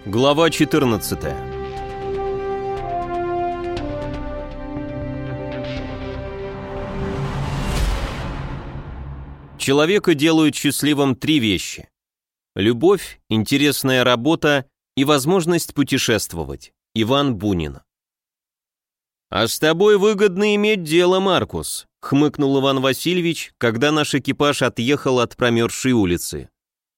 Глава 14. Человека делают счастливым три вещи: любовь, интересная работа и возможность путешествовать. Иван Бунин. «А с тобой выгодно иметь дело, Маркус», — хмыкнул Иван Васильевич, когда наш экипаж отъехал от промерзшей улицы.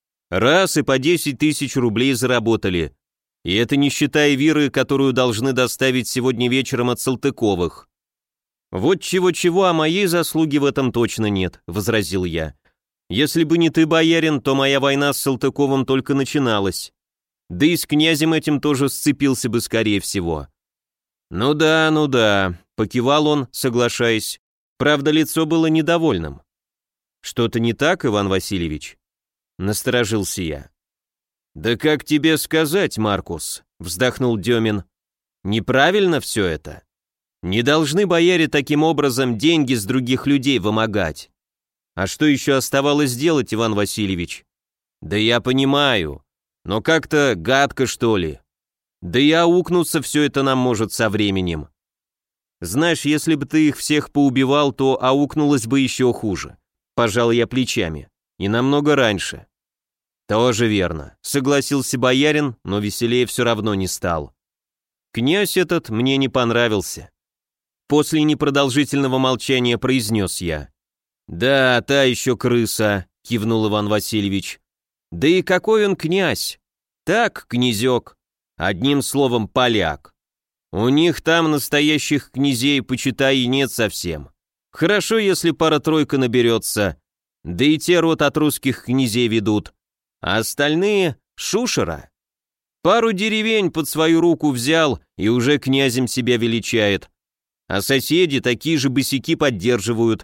«Раз и по 10 тысяч рублей заработали. И это не считая Виры, которую должны доставить сегодня вечером от Салтыковых». «Вот чего-чего, а моей заслуги в этом точно нет», — возразил я. «Если бы не ты, боярин, то моя война с Салтыковым только начиналась. Да и с князем этим тоже сцепился бы, скорее всего». «Ну да», — покивал он, соглашаясь. Правда, лицо было недовольным. «Что-то не так, Иван Васильевич?» Насторожился я. «Да как тебе сказать, Маркус?» — вздохнул Демин. «Неправильно все это. Не должны бояре таким образом деньги с других людей вымогать. А что еще оставалось делать, Иван Васильевич? Да я понимаю, но как-то гадко, что ли. Да и аукнуться все это нам может со временем. Знаешь, если бы ты их всех поубивал, то аукнулось бы еще хуже. Пожал я плечами. И намного раньше». «Тоже верно», — согласился боярин, но веселее все равно не стал. «Князь этот мне не понравился». После непродолжительного молчания произнес я. «Да, та еще крыса», — кивнул Иван Васильевич. «Да и какой он князь? Так, князек. Одним словом, поляк. У них там настоящих князей, почитай, и нет совсем. Хорошо, если пара-тройка наберется, да и те род от русских князей ведут, а остальные — шушера. Пару деревень под свою руку взял и уже князем себя величает, а соседи такие же босяки поддерживают».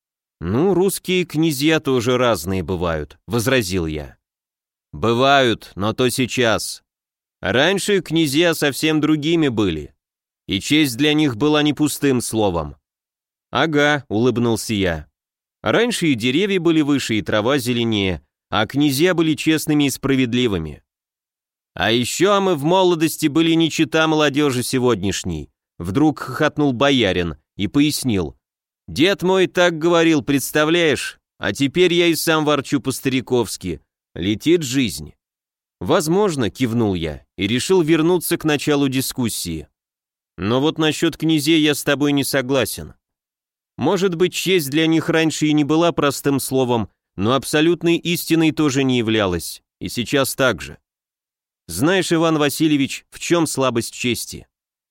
«Ну, русские князья тоже разные бывают», — возразил я. «Бывают, но то сейчас. Раньше князья совсем другими были, и честь для них была не пустым словом». «Ага», — улыбнулся я. «Раньше и деревья были выше, и трава зеленее, а князья были честными и справедливыми. А еще мы в молодости были не чета молодежи сегодняшней», — вдруг хохотнул боярин и пояснил. «Дед мой так говорил, представляешь? А теперь я и сам ворчу по-стариковски. Летит жизнь». «Возможно», — кивнул я и решил вернуться к началу дискуссии. «Но вот насчет князей я с тобой не согласен. Может быть, честь для них раньше и не была простым словом, но абсолютной истиной тоже не являлась, и сейчас так же. Знаешь, Иван Васильевич, в чем слабость чести?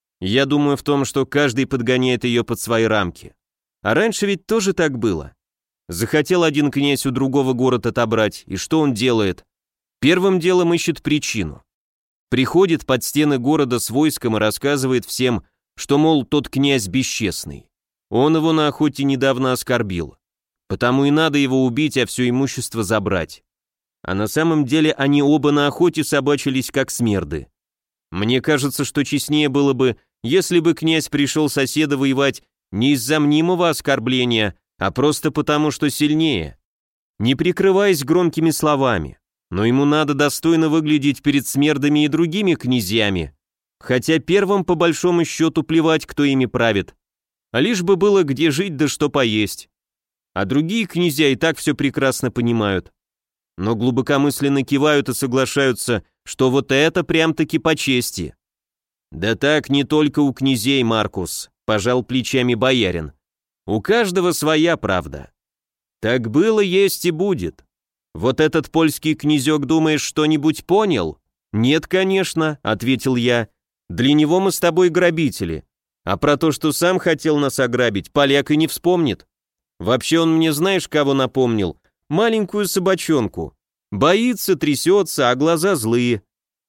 Я думаю в том, что каждый подгоняет ее под свои рамки. А раньше ведь тоже так было. Захотел один князь у другого город отобрать, и что он делает? Первым делом ищет причину. Приходит под стены города с войском и рассказывает всем, что, мол, тот князь бесчестный. Он его на охоте недавно оскорбил. Потому и надо его убить, а все имущество забрать. А на самом деле они оба на охоте собачились как смерды. Мне кажется, что честнее было бы, если бы князь пришел соседа воевать не из-за мнимого оскорбления, а просто потому, что сильнее. Не прикрываясь громкими словами. Но ему надо достойно выглядеть перед смердами и другими князьями, хотя первым по большому счету плевать, кто ими правит, а лишь бы было где жить да что поесть. А другие князья и так все прекрасно понимают, но глубокомысленно кивают и соглашаются, что вот это прям-таки по чести. «Да так не только у князей, Маркус», — пожал плечами боярин. «У каждого своя правда. Так было, есть и будет. Вот этот польский князек, думаешь, что-нибудь понял?» «Нет, конечно», — ответил я. «Для него мы с тобой грабители. А про то, что сам хотел нас ограбить, поляк и не вспомнит. Вообще он мне знаешь, кого напомнил? Маленькую собачонку. Боится, трясется, а глаза злые.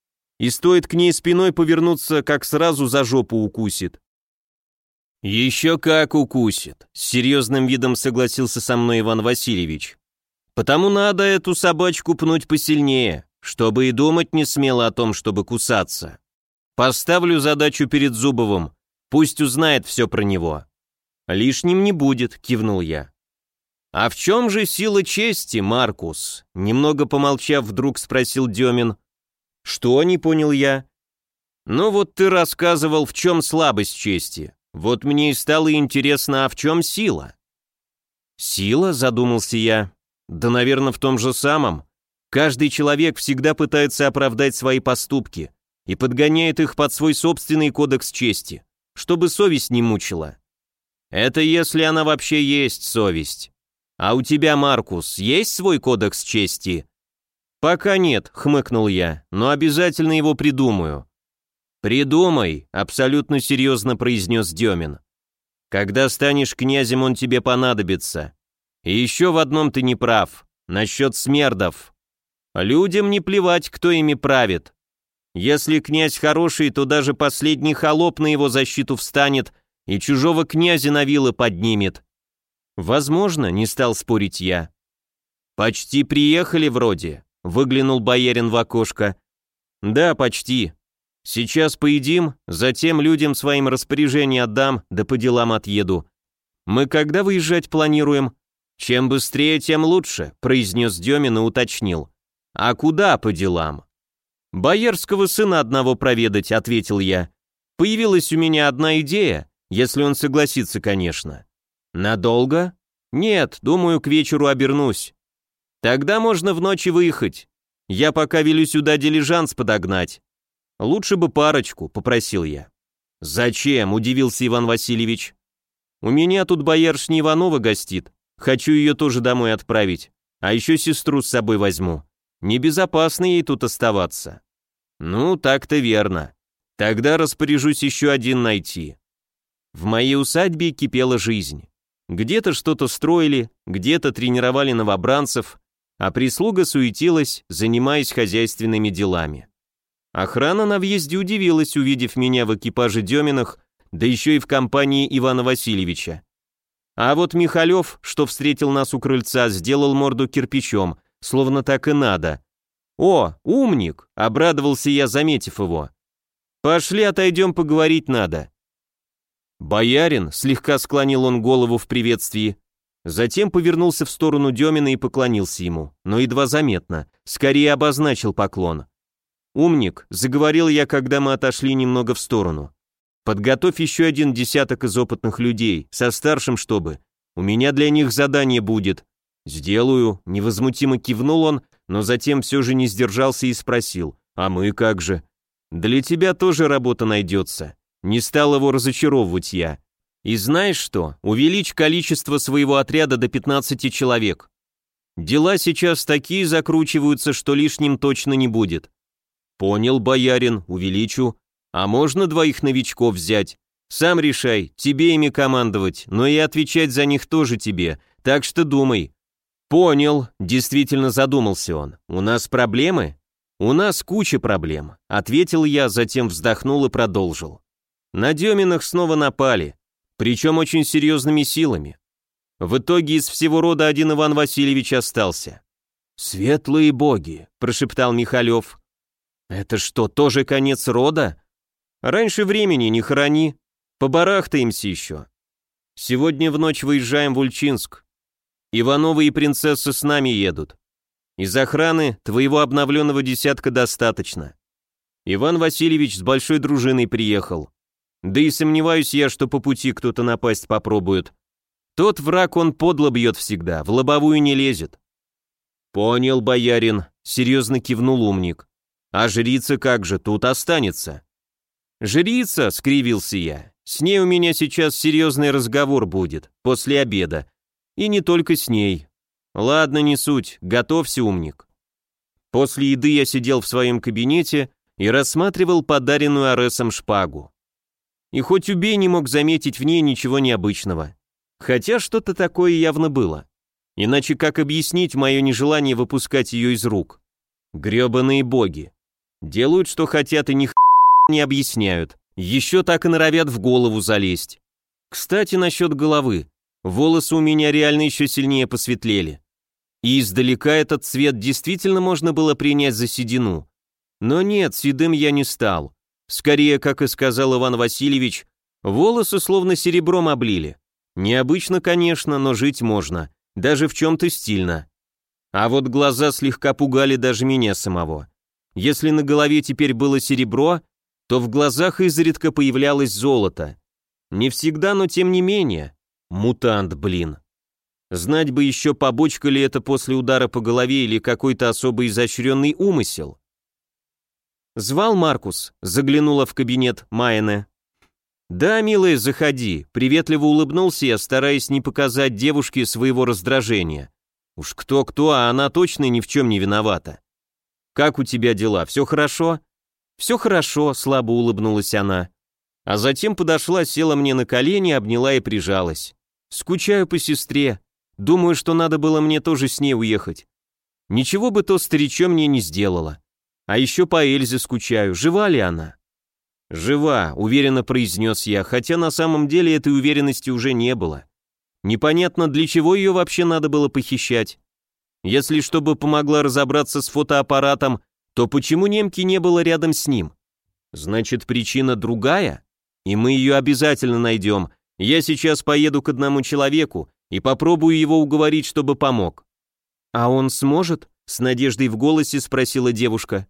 И стоит к ней спиной повернуться, как сразу за жопу укусит». «Еще как укусит», — с серьезным видом согласился со мной Иван Васильевич. «Потому надо эту собачку пнуть посильнее, чтобы и думать не смело о том, чтобы кусаться. Поставлю задачу перед Зубовым, пусть узнает все про него». «Лишним не будет», — кивнул я. «А в чем же сила чести, Маркус?» Немного помолчав, вдруг спросил Демин. Что, не понял я? Ну вот ты рассказывал, в чем слабость чести. Вот мне и стало интересно, а в чем сила? Сила, задумался я. Да, наверное, в том же самом. Каждый человек всегда пытается оправдать свои поступки и подгоняет их под свой собственный кодекс чести, чтобы совесть не мучила. Это если она вообще есть совесть. А у тебя, Маркус, есть свой кодекс чести? Пока нет, хмыкнул я, но обязательно его придумаю. Придумай, абсолютно серьезно произнес Демин. Когда станешь князем, он тебе понадобится. И еще в одном ты не прав, насчет смердов. Людям не плевать, кто ими правит. Если князь хороший, то даже последний холоп на его защиту встанет и чужого князя на вилы поднимет. Возможно, не стал спорить я. Почти приехали вроде, выглянул боярин в окошко. Да, почти. Сейчас поедим, затем людям своим распоряжение отдам, да по делам отъеду. Мы когда выезжать планируем? Чем быстрее, тем лучше, произнес Демин и уточнил. А куда по делам? Боярского сына одного проведать, ответил я. Появилась у меня одна идея, если он согласится, конечно. Надолго? Нет, думаю, к вечеру обернусь. Тогда можно в ночь выехать. Я пока велю сюда дилижанс подогнать. Лучше бы парочку, попросил я. Зачем? Удивился Иван Васильевич. У меня тут боярышня Иванова гостит. Хочу ее тоже домой отправить. А еще сестру с собой возьму. Небезопасно ей тут оставаться. Ну, так-то верно. Тогда распоряжусь еще один найти. В моей усадьбе кипела жизнь. Где-то что-то строили, где-то тренировали новобранцев, а прислуга суетилась, занимаясь хозяйственными делами. Охрана на въезде удивилась, увидев меня в экипаже Деминых, да еще и в компании Ивана Васильевича. А вот Михалев, что встретил нас у крыльца, сделал морду кирпичом, словно так и надо. «О, умник!» — обрадовался я, заметив его. «Пошли отойдем, поговорить надо». «Боярин», — слегка склонил он голову в приветствии, затем повернулся в сторону Демина и поклонился ему, но едва заметно, скорее обозначил поклон. «Умник», — заговорил я, когда мы отошли немного в сторону. «Подготовь еще один десяток из опытных людей, со старшим чтобы. У меня для них задание будет». «Сделаю», — невозмутимо кивнул он, но затем все же не сдержался и спросил, «А мы как же?» «Для тебя тоже работа найдется». Не стал его разочаровывать я. «И знаешь что? Увеличь количество своего отряда до 15 человек. Дела сейчас такие закручиваются, что лишним точно не будет». «Понял, боярин, увеличу. А можно 2 новичков взять? Сам решай, тебе ими командовать, но и отвечать за них тоже тебе, так что думай». «Понял», — действительно задумался он. «У нас проблемы?» «У нас куча проблем», — ответил я, затем вздохнул и продолжил. На Деминых снова напали, причем очень серьезными силами. В итоге из всего рода один Иван Васильевич остался. «Светлые боги», — прошептал Михалев. «Это что, тоже конец рода? Раньше времени не хорони, побарахтаемся еще. Сегодня в ночь выезжаем в Ульчинск. Ивановы и принцесса с нами едут. Из охраны твоего обновленного десятка достаточно. Иван Васильевич с большой дружиной приехал. Да и сомневаюсь я, что по пути кто-то напасть попробует. Тот враг он подло бьет всегда, в лобовую не лезет». «Понял, боярин», — серьезно кивнул умник. «А жрица как же, тут останется?» «Жрица», — скривился я, — «с ней у меня сейчас серьезный разговор будет, после обеда. И не только с ней. Ладно, не суть, готовься, умник». После еды я сидел в своем кабинете и рассматривал подаренную Аресом шпагу. И хоть убей, не мог заметить в ней ничего необычного. Хотя что-то такое явно было. Иначе как объяснить мое нежелание выпускать ее из рук? Гребаные боги. Делают, что хотят, и ни не объясняют. Еще так и норовят в голову залезть. Кстати, насчет головы. Волосы у меня реально еще сильнее посветлели. И издалека этот цвет действительно можно было принять за седину. Но нет, седым я не стал. Скорее, как и сказал Иван Васильевич, волосы словно серебром облили. Необычно, конечно, но жить можно. Даже в чем-то стильно. А вот глаза слегка пугали даже меня самого. Если на голове теперь было серебро, то в глазах изредка появлялось золото. Не всегда, но тем не менее. Мутант, блин. Знать бы еще, побочка ли это после удара по голове или какой-то особо изощренный умысел. «Звал Маркус?» — заглянула в кабинет Майене. «Да, милая, заходи», — приветливо улыбнулся я, стараясь не показать девушке своего раздражения. Уж кто-кто, а она точно ни в чем не виновата. «Как у тебя дела, все хорошо?» «Все хорошо», — слабо улыбнулась она. А затем подошла, села мне на колени, обняла и прижалась. «Скучаю по сестре. Думаю, что надо было мне тоже с ней уехать. Ничего бы то старичок мне не сделала. А еще по Эльзе скучаю. Жива ли она?» «Жива», — уверенно произнес я, хотя на самом деле этой уверенности уже не было. Непонятно, для чего ее вообще надо было похищать. Если чтобы помогла разобраться с фотоаппаратом, то почему немки не было рядом с ним? Значит, причина другая? И мы ее обязательно найдем. Я сейчас поеду к одному человеку и попробую его уговорить, чтобы помог. «А он сможет?» — с надеждой в голосе спросила девушка.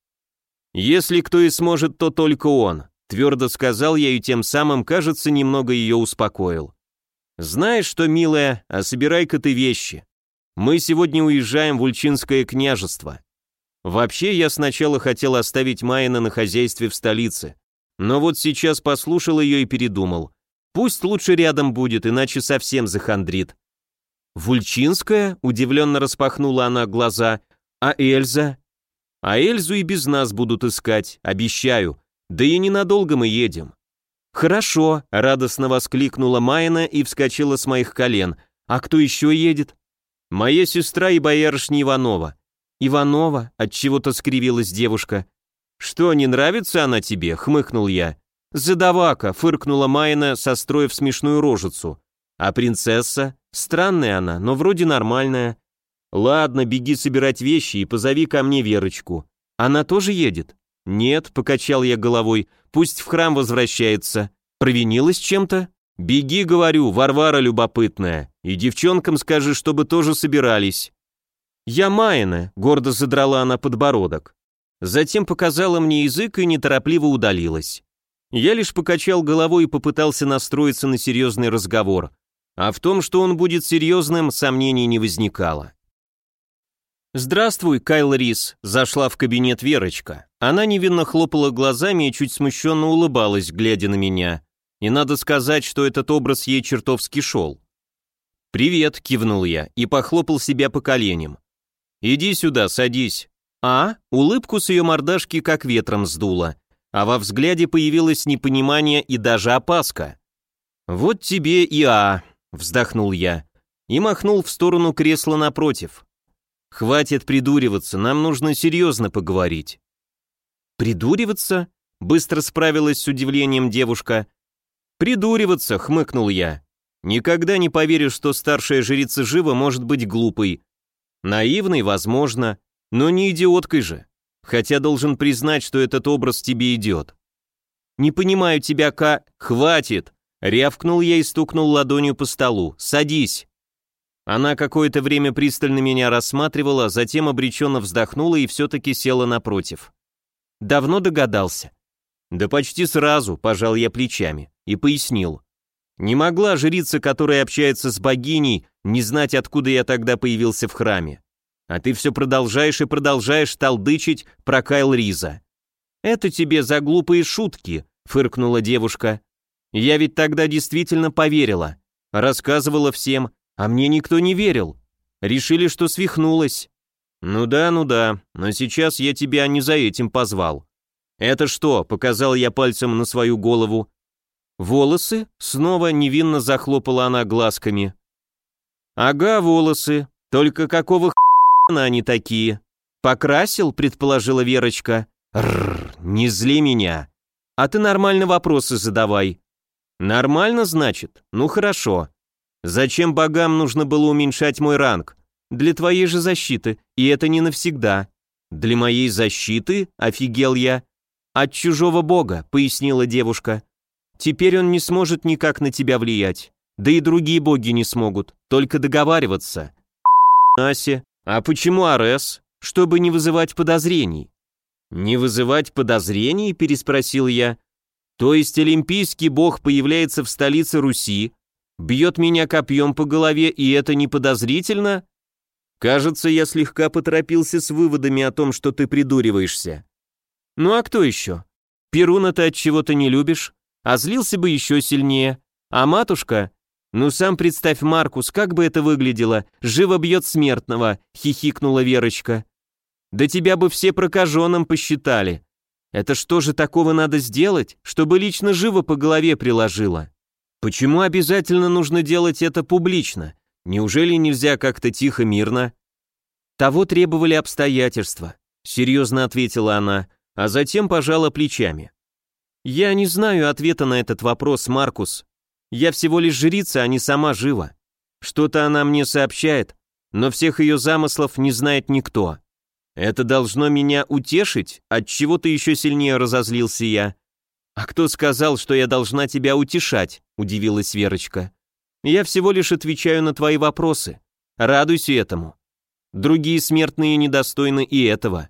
«Если кто и сможет, то только он», — твердо сказал я и тем самым, кажется, немного ее успокоил. «Знаешь что, милая, а собирай-ка ты вещи. Мы сегодня уезжаем в Ульчинское княжество. Вообще, я сначала хотел оставить Майена на хозяйстве в столице, но вот сейчас послушал ее и передумал. Пусть лучше рядом будет, иначе совсем захандрит». «В Ульчинское?» — удивленно распахнула она глаза. «А Эльза?» «А Эльзу и без нас будут искать, обещаю. Да и ненадолго мы едем». «Хорошо», — радостно воскликнула Майна и вскочила с моих колен. «А кто еще едет?» «Моя сестра и боярышня Иванова». «Иванова?» — отчего-то скривилась девушка. «Что, не нравится она тебе?» — хмыкнул я. «Задавака», — фыркнула Майна, состроив смешную рожицу. «А принцесса? Странная она, но вроде нормальная». «Ладно, беги собирать вещи и позови ко мне Верочку». «Она тоже едет?» «Нет», — покачал я головой, — «пусть в храм возвращается». «Провинилась чем-то?» «Беги, говорю, Варвара любопытная, и девчонкам скажи, чтобы тоже собирались». «Я Майна», — гордо задрала она подбородок. Затем показала мне язык и неторопливо удалилась. Я лишь покачал головой и попытался настроиться на серьезный разговор, а в том, что он будет серьезным, сомнений не возникало. «Здравствуй, Кайл Рис», — зашла в кабинет Верочка. Она невинно хлопала глазами и чуть смущенно улыбалась, глядя на меня. И надо сказать, что этот образ ей чертовски шел. «Привет», — кивнул я и похлопал себя по коленям. «Иди сюда, садись». Улыбку с ее мордашки как ветром сдуло, а во взгляде появилось непонимание и даже опаска. «Вот тебе и вздохнул я и махнул в сторону кресла напротив. «Хватит придуриваться, нам нужно серьезно поговорить». «Придуриваться?» — быстро справилась с удивлением девушка. «Придуриваться», — хмыкнул я. «Никогда не поверю, что старшая жрица жива может быть глупой. Наивной, возможно, но не идиоткой же. Хотя должен признать, что этот образ тебе идет». «Не понимаю тебя, «Хватит!» — рявкнул я и стукнул ладонью по столу. «Садись!» Она какое-то время пристально меня рассматривала, затем обреченно вздохнула и все-таки села напротив. «Давно догадался?» «Да почти сразу», — пожал я плечами и пояснил. «Не могла жрица, которая общается с богиней, не знать, откуда я тогда появился в храме. А ты все продолжаешь и продолжаешь толдычить про Кайл Риза». «Это тебе за глупые шутки», — фыркнула девушка. «Я ведь тогда действительно поверила. Рассказывала всем, а мне никто не верил. Решили, что свихнулась». «Ну да, но сейчас я тебя не за этим позвал». «Это что?» — показал я пальцем на свою голову. «Волосы?» — снова невинно захлопала она глазками. «Ага, волосы. Только какого хрена они такие?» «Покрасил?» — предположила Верочка. «Рррр, не зли меня. А ты нормально вопросы задавай». «Нормально, значит? Ну хорошо. Зачем богам нужно было уменьшать мой ранг? Для твоей же защиты, и это не навсегда». «Для моей защиты?» — офигел я. «От чужого бога», — пояснила девушка. «Теперь он не сможет никак на тебя влиять. Да и другие боги не смогут, только договариваться». «Ася, а почему Арес? Чтобы не вызывать подозрений». «Не вызывать подозрений?» – переспросил я. «То есть олимпийский бог появляется в столице Руси, бьет меня копьем по голове, и это не подозрительно?» «Кажется, я слегка поторопился с выводами о том, что ты придуриваешься». «Ну а кто еще? Перуна ты от чего-то не любишь, а злился бы еще сильнее. А матушка? Ну сам представь, Маркус, как бы это выглядело, живо бьет смертного», – хихикнула Верочка. «Да тебя бы все прокаженным посчитали. Это что же такого надо сделать, чтобы лично живо по голове приложило? Почему обязательно нужно делать это публично? Неужели нельзя как-то тихо, мирно?» «Того требовали обстоятельства», — серьезно ответила она, а затем пожала плечами. «Я не знаю ответа на этот вопрос, Маркус. Я всего лишь жрица, а не сама жива. Что-то она мне сообщает, но всех ее замыслов не знает никто. Это должно меня утешить? Отчего-то еще сильнее разозлился я. «А кто сказал, что я должна тебя утешать?» – удивилась Верочка. «Я всего лишь отвечаю на твои вопросы. Радуйся этому. Другие смертные недостойны и этого».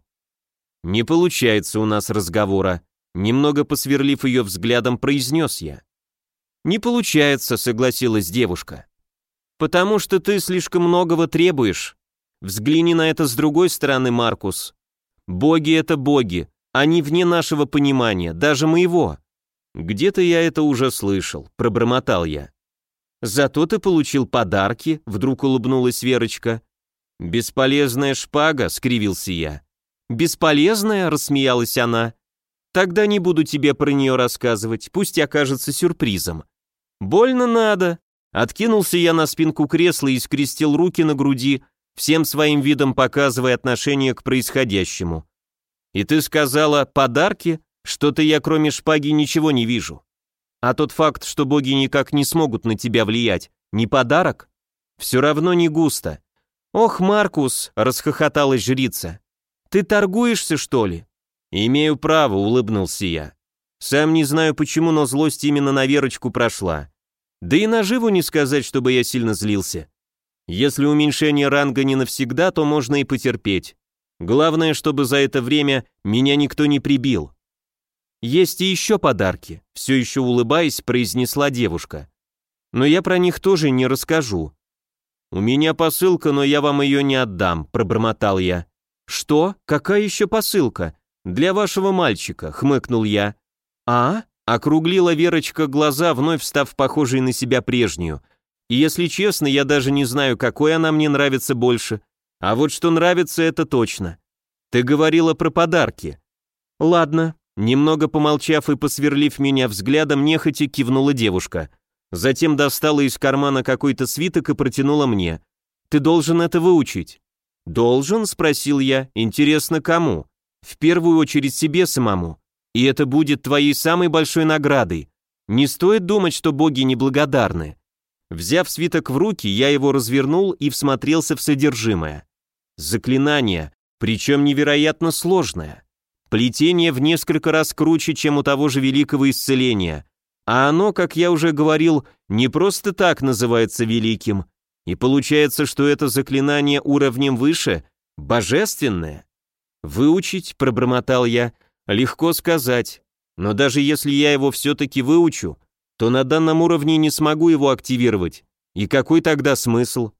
«Не получается у нас разговора», – немного посверлив ее взглядом, произнес я. «Не получается», – согласилась девушка. «Потому что ты слишком многого требуешь. Взгляни на это с другой стороны, Маркус. Боги — это боги, они вне нашего понимания, даже моего». «Где-то я это уже слышал», — пробормотал я. «Зато ты получил подарки», — вдруг улыбнулась Верочка. «Бесполезная шпага», — скривился я. «Бесполезная?» — рассмеялась она. «Тогда не буду тебе про нее рассказывать, пусть окажется сюрпризом». «Больно надо». Откинулся я на спинку кресла и скрестил руки на груди, всем своим видом показывая отношение к происходящему. «И ты сказала, подарки? Что-то я кроме шпаги ничего не вижу. А тот факт, что боги никак не смогут на тебя влиять, не подарок? Все равно не густо». «Ох, Маркус», — расхохоталась жрица, — «ты торгуешься, что ли?» «Имею право», — улыбнулся я. Сам не знаю почему, но злость именно на Верочку прошла. Да и наживу не сказать, чтобы я сильно злился. Если уменьшение ранга не навсегда, то можно и потерпеть. Главное, чтобы за это время меня никто не прибил. «Есть и еще подарки», — все еще улыбаясь, произнесла девушка. «Но я про них тоже не расскажу». «У меня посылка, но я вам ее не отдам», — пробормотал я. «Что? Какая еще посылка?» «Для вашего мальчика», — хмыкнул я. «А?» — округлила Верочка глаза, вновь став похожей на себя прежнюю. И если честно, я даже не знаю, какой она мне нравится больше. А вот что нравится, это точно. Ты говорила про подарки. Ладно. Немного помолчав и посверлив меня взглядом, нехотя кивнула девушка. Затем достала из кармана какой-то свиток и протянула мне. Ты должен это выучить. Должен? Спросил я. Интересно, кому? В первую очередь себе самому. И это будет твоей самой большой наградой. Не стоит думать, что боги неблагодарны. Взяв свиток в руки, я его развернул и всмотрелся в содержимое. Заклинание, причем невероятно сложное. Плетение в несколько раз круче, чем у того же великого исцеления. А оно, как я уже говорил, не просто так называется великим. И получается, что это заклинание уровнем выше, божественное. «Выучить», — пробормотал я, — «легко сказать. Но даже если я его все-таки выучу, то на данном уровне не смогу его активировать. И какой тогда смысл?»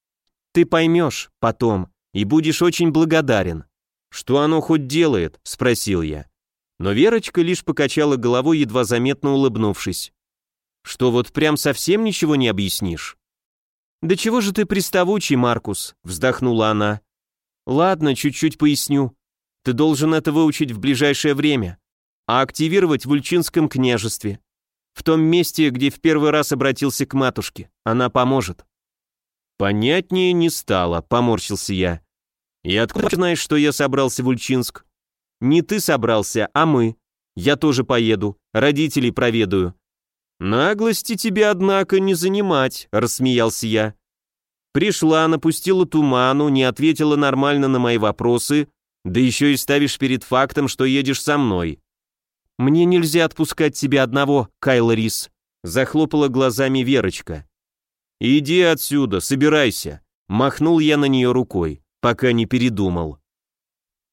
«Ты поймешь потом и будешь очень благодарен». «Что оно хоть делает?» – спросил я. Но Верочка лишь покачала головой, едва заметно улыбнувшись. «Что, вот прям совсем ничего не объяснишь?» «Да чего же ты приставучий, Маркус?» – вздохнула она. «Ладно, чуть-чуть поясню. Ты должен это выучить в ближайшее время, а активировать в Ульчинском княжестве. В том месте, где в первый раз обратился к матушке. Она поможет». «Понятнее не стало», — поморщился я. «И откуда знаешь, что я собрался в Ульчинск?» «Не ты собрался, а мы. Я тоже поеду, родителей проведаю». «Наглости тебе, однако, не занимать», — рассмеялся я. «Пришла, напустила туману, не ответила нормально на мои вопросы, да еще и ставишь перед фактом, что едешь со мной». «Мне нельзя отпускать тебя одного, Кайло Рис», — захлопала глазами Верочка. «Иди отсюда, собирайся», — махнул я на нее рукой, пока не передумал.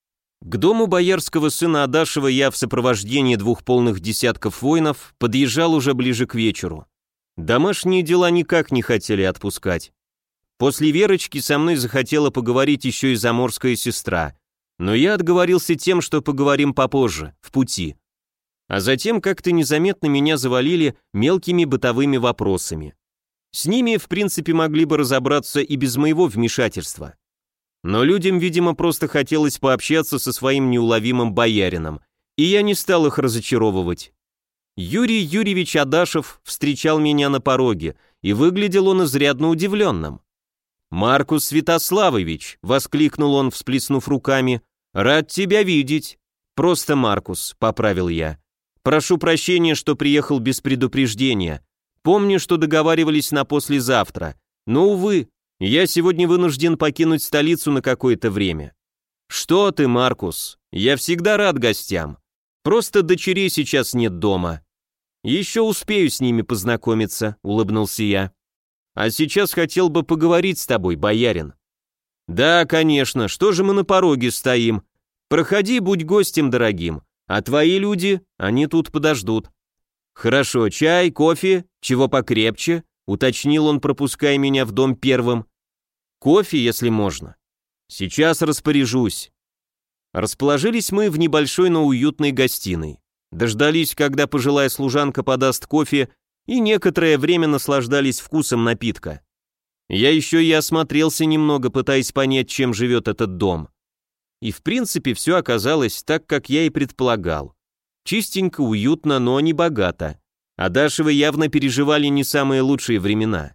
К дому боярского сына Адашева я в сопровождении 2 полных десятков воинов подъезжал уже ближе к вечеру. Домашние дела никак не хотели отпускать. После Верочки со мной захотела поговорить еще и заморская сестра, но я отговорился тем, что поговорим попозже, в пути. А затем как-то незаметно меня завалили мелкими бытовыми вопросами. С ними, в принципе, могли бы разобраться и без моего вмешательства. Но людям, видимо, просто хотелось пообщаться со своим неуловимым боярином, и я не стал их разочаровывать. Юрий Юрьевич Адашев встречал меня на пороге, и выглядел он изрядно удивленным. «Маркус Святославович!» — воскликнул он, всплеснув руками. «Рад тебя видеть!» «Просто Маркус», — поправил я. «Прошу прощения, что приехал без предупреждения. Помню, что договаривались на послезавтра, но, увы, я сегодня вынужден покинуть столицу на какое-то время». «Что ты, Маркус? Я всегда рад гостям. Просто дочерей сейчас нет дома». «Еще успею с ними познакомиться», — улыбнулся я. «А сейчас хотел бы поговорить с тобой, боярин». «Да, конечно, что же мы на пороге стоим? Проходи, будь гостем дорогим, а твои люди, они тут подождут». «Хорошо, чай, кофе, чего покрепче», — уточнил он, пропуская меня в дом первым. «Кофе, если можно». «Сейчас распоряжусь». Расположились мы в небольшой, но уютной гостиной. Дождались, когда пожилая служанка подаст кофе, и некоторое время наслаждались вкусом напитка. Я еще и осмотрелся немного, пытаясь понять, чем живет этот дом. И в принципе все оказалось так, как я и предполагал. Чистенько, уютно, но не богато. Адашевы явно переживали не самые лучшие времена.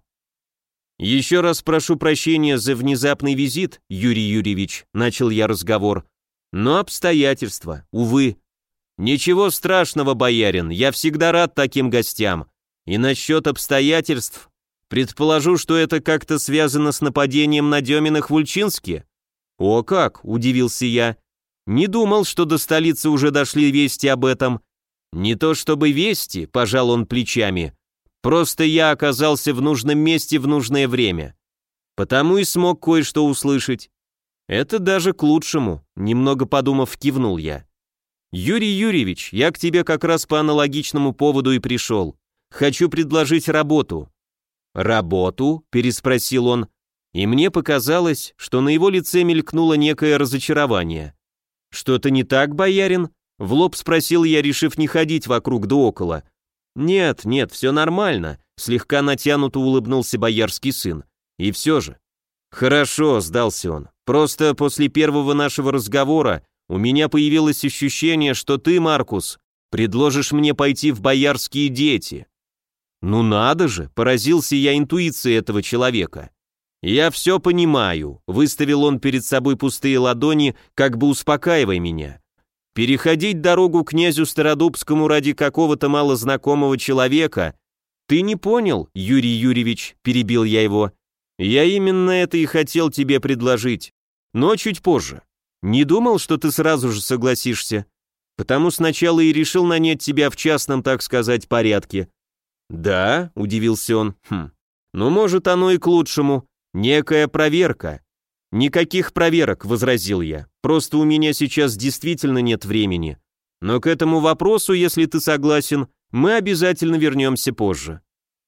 «Еще раз прошу прощения за внезапный визит, Юрий Юрьевич», — начал я разговор. «Но обстоятельства, увы». «Ничего страшного, боярин, я всегда рад таким гостям. И насчет обстоятельств, предположу, что это как-то связано с нападением на Деминых в Ульчинске». «О как!» — удивился я. «Не думал, что до столицы уже дошли вести об этом». «Не то чтобы вести», — пожал он плечами. «Просто я оказался в нужном месте в нужное время. Потому и смог кое-что услышать». «Это даже к лучшему», — немного подумав, кивнул я. «Юрий Юрьевич, я к тебе как раз по аналогичному поводу и пришел. Хочу предложить работу». «Работу?» — переспросил он, и мне показалось, что на его лице мелькнуло некое разочарование. «Что-то не так, боярин?» — в лоб спросил я, решив не ходить вокруг да около. «Нет, нет, все нормально», — слегка натянуто улыбнулся боярский сын. «И все же». «Хорошо», — сдался он. «Просто после первого нашего разговора у меня появилось ощущение, что ты, Маркус, предложишь мне пойти в боярские дети». «Ну надо же», — поразился я интуицией этого человека. «Я все понимаю», — выставил он перед собой пустые ладони, как бы успокаивая меня. «Переходить дорогу князю Стародубскому ради какого-то малознакомого человека? Ты не понял, Юрий Юрьевич», — перебил я его. «Я именно это и хотел тебе предложить, но чуть позже. Не думал, что ты сразу же согласишься, потому сначала и решил нанять тебя в частном, так сказать, порядке». «Да», — удивился он, «ну, может, оно и к лучшему. Некая проверка». «Никаких проверок», — возразил я, «просто у меня сейчас действительно нет времени. Но к этому вопросу, если ты согласен, мы обязательно вернемся позже».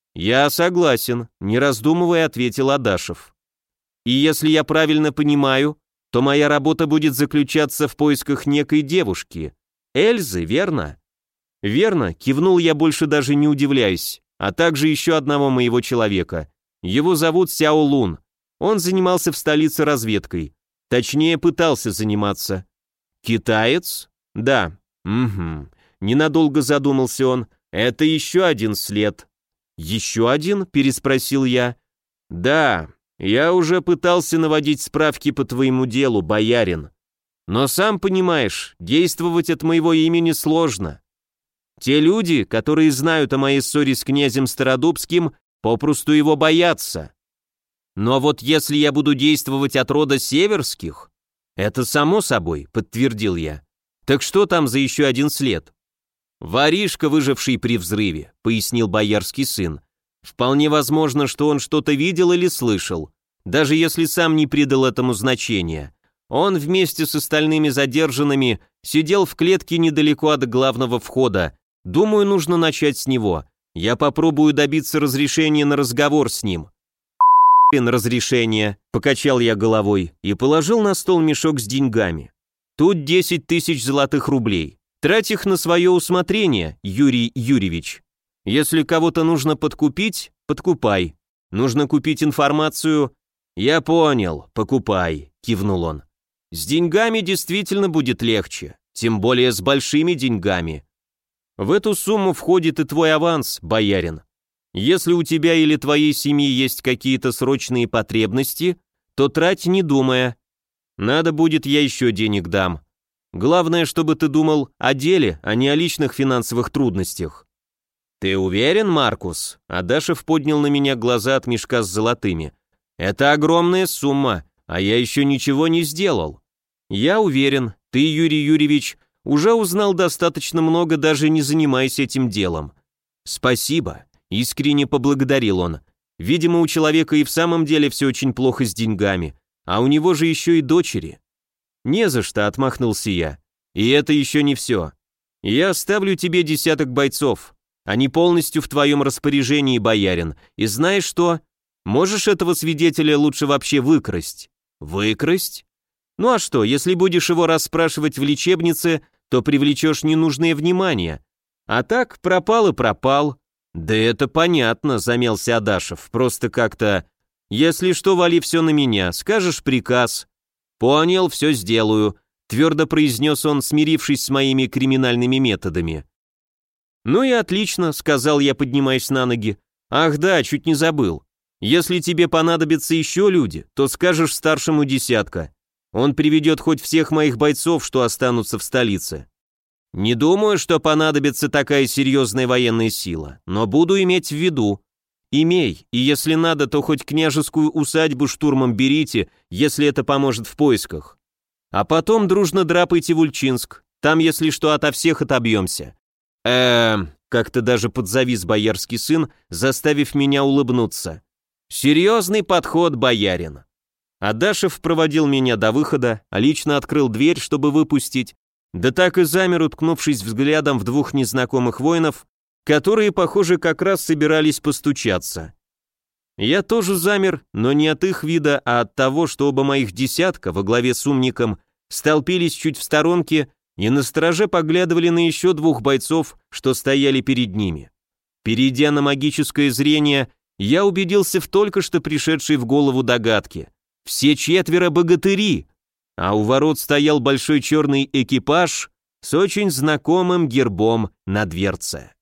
«Я согласен», — не раздумывая ответил Адашев. «И если я правильно понимаю, то моя работа будет заключаться в поисках некой девушки. Эльзы, верно?» «Верно», — кивнул я, больше даже не удивляясь, а также еще одного моего человека. Его зовут Сяо Лун. Он занимался в столице разведкой. Точнее, пытался заниматься. «Китаец?» «Да». «Угу». Ненадолго задумался он. «Это еще один след». «Еще один?» — переспросил я. «Да, я уже пытался наводить справки по твоему делу, боярин. Но сам понимаешь, действовать от моего имени сложно. Те люди, которые знают о моей ссоре с князем Стародубским, попросту его боятся. Но вот если я буду действовать от рода Северских, это само собой», — подтвердил я. «Так что там за еще один след?» «Воришка, выживший при взрыве», — пояснил боярский сын. «Вполне возможно, что он что-то видел или слышал, даже если сам не придал этому значения. Он вместе с остальными задержанными сидел в клетке недалеко от главного входа. Думаю, нужно начать с него. Я попробую добиться разрешения на разговор с ним». «Разрешение», — покачал я головой и положил на стол мешок с деньгами. «Тут 10 тысяч золотых рублей. Трать их на свое усмотрение, Юрий Юрьевич. Если кого-то нужно подкупить, подкупай. Нужно купить информацию. Я понял, покупай», — кивнул он. «С деньгами действительно будет легче, тем более с большими деньгами. В эту сумму входит и твой аванс, боярин. Если у тебя или твоей семьи есть какие-то срочные потребности, то трать не думая. Надо будет, я еще денег дам. Главное, чтобы ты думал о деле, а не о личных финансовых трудностях». «Ты уверен, Маркус?» Адашев поднял на меня глаза от мешка с золотыми. «Это огромная сумма, а я еще ничего не сделал». «Я уверен, ты, Юрий Юрьевич, уже узнал достаточно много, даже не занимаясь этим делом». «Спасибо», — искренне поблагодарил он. «Видимо, у человека и в самом деле все очень плохо с деньгами, а у него же еще и дочери». «Не за что», — отмахнулся я. «И это еще не все. Я оставлю тебе 10 бойцов. Они полностью в твоем распоряжении, боярин. И знаешь что? Можешь этого свидетеля лучше вообще выкрасть». «Выкрасть? Ну а что, если будешь его расспрашивать в лечебнице, то привлечешь ненужное внимание. А так, пропал и пропал». «Да это понятно», — замялся Адашев. «Просто как-то... Если что, вали все на меня, скажешь приказ». «Понял, все сделаю», — твердо произнес он, смирившись с моими криминальными методами. «Ну и отлично», — сказал я, поднимаясь на ноги. «Ах да, чуть не забыл. Если тебе понадобятся еще люди, то скажешь старшему 10. Он приведет хоть всех моих бойцов, что останутся в столице. Не думаю, что понадобится такая серьезная военная сила, но буду иметь в виду. Имей, и если надо, то хоть княжескую усадьбу штурмом берите, если это поможет в поисках. А потом дружно драпайте в Ульчинск, там, если что, ото всех отобьемся». Как-то даже подзавис боярский сын, заставив меня улыбнуться. «Серьезный подход, боярин». Адашев проводил меня до выхода, а лично открыл дверь, чтобы выпустить, да так и замер, уткнувшись взглядом в 2 незнакомых воинов, которые, похоже, как раз собирались постучаться. Я тоже замер, но не от их вида, а от того, что оба моих 10 во главе с умником столпились чуть в сторонке и на страже поглядывали на еще 2 бойцов, что стояли перед ними. Перейдя на магическое зрение, я убедился в только что пришедшей в голову догадке. Все 4 богатыри, а у ворот стоял большой черный экипаж с очень знакомым гербом на дверце.